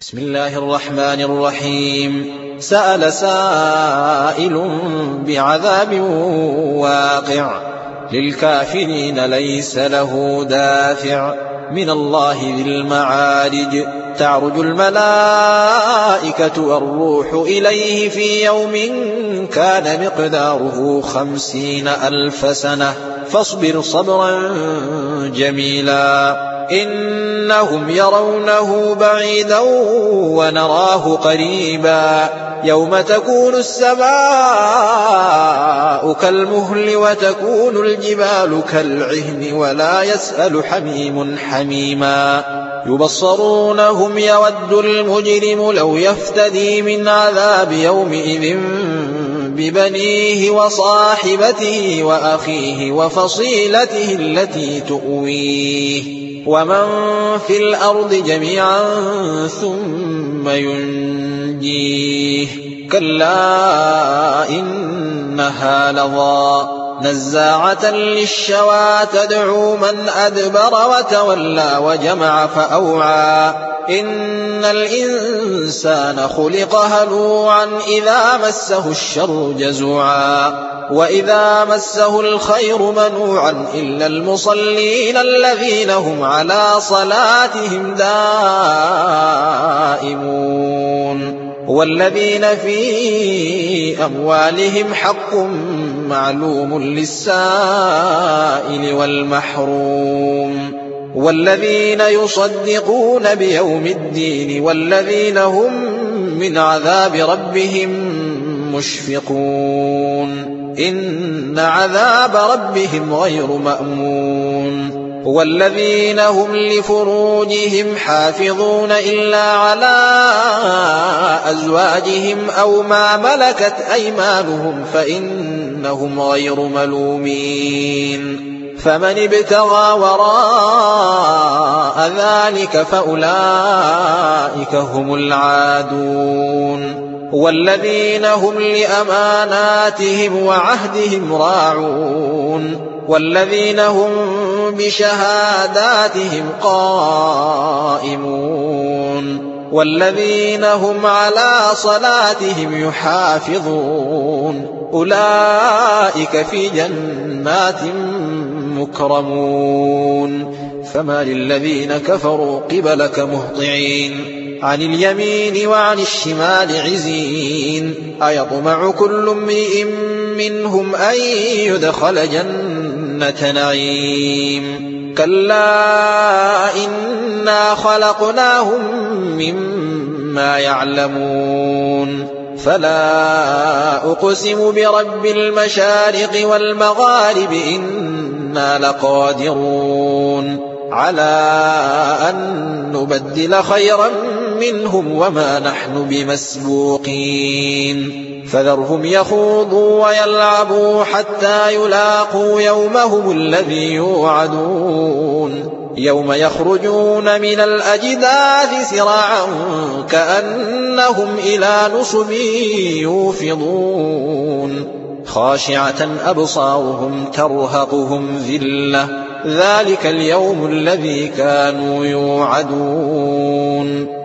بسم الله الرحمن الرحيم. سأل سائل بعذاب واقع للكافرين ليس له دافع من الله ذي المعارج. تعرج الملائكة والروح إليه في يوم كان مقداره 50,000 سنة فاصبر صبرا جميلا. إنهم يرونه بعيدا ونراه قريبا. يوم تكون السماء كالمهل وتكون الجبال كالعهن ولا يسأل حميم حميما. يبصرونهم يود المجرم لو يفتدي من عذاب يومئذ ببنيه وصاحبته وأخيه وفصيلته التي تؤويه ومن في الأرض جميعا ثم ينجيه. كلا إنها لظى نزاعة للشوى تدعو من أدبر وتولى وجمع فأوعى. إن الإنسان خلق هلوعا إذا مسه الشر جزوعا وإذا مسه الخير منوعا إلا المصلين الذين هم على صلاتهم دائمون والذين في أموالهم حق معلوم للسائل والمحروم والذين يصدقون بيوم الدين والذين هم من عذاب ربهم مشفقون. إن عذاب ربهم غير مأمون. والذين هم لفروجهم حافظون إلا على أزواجهم أو ما ملكت أيمانهم فإنهم غير ملومين. فمن ابتغى وراء ذلك فأولئك هم العادون. والذين هم لأماناتهم وعهدهم راعون والذين هم بشهاداتهم قائمون والذين هم على صلاتهم يحافظون. أولئك في جنات مكرمون. فما للذين كفروا قبلك مهطعين عن اليمين وعن الشمال عزين. أيطمع كل امرئ منهم أن يدخل جنة نعيم. كلا إنا خلقناهم مما يعلمون. فلا أقسم برب المشارق والمغارب إنا لقادرون على أن نبدل خيرا منهم وما نحن بمسبوقين. فذرهم يخوضوا ويلعبوا حتى يلاقوا يومهم الذي يوعدون. يوم يخرجون من الأجداث سراعا كأنهم إلى نصب يوفضون. خاشعة أبصارهم ترهقهم ذلة ذلك اليوم الذي كانوا يوعدون.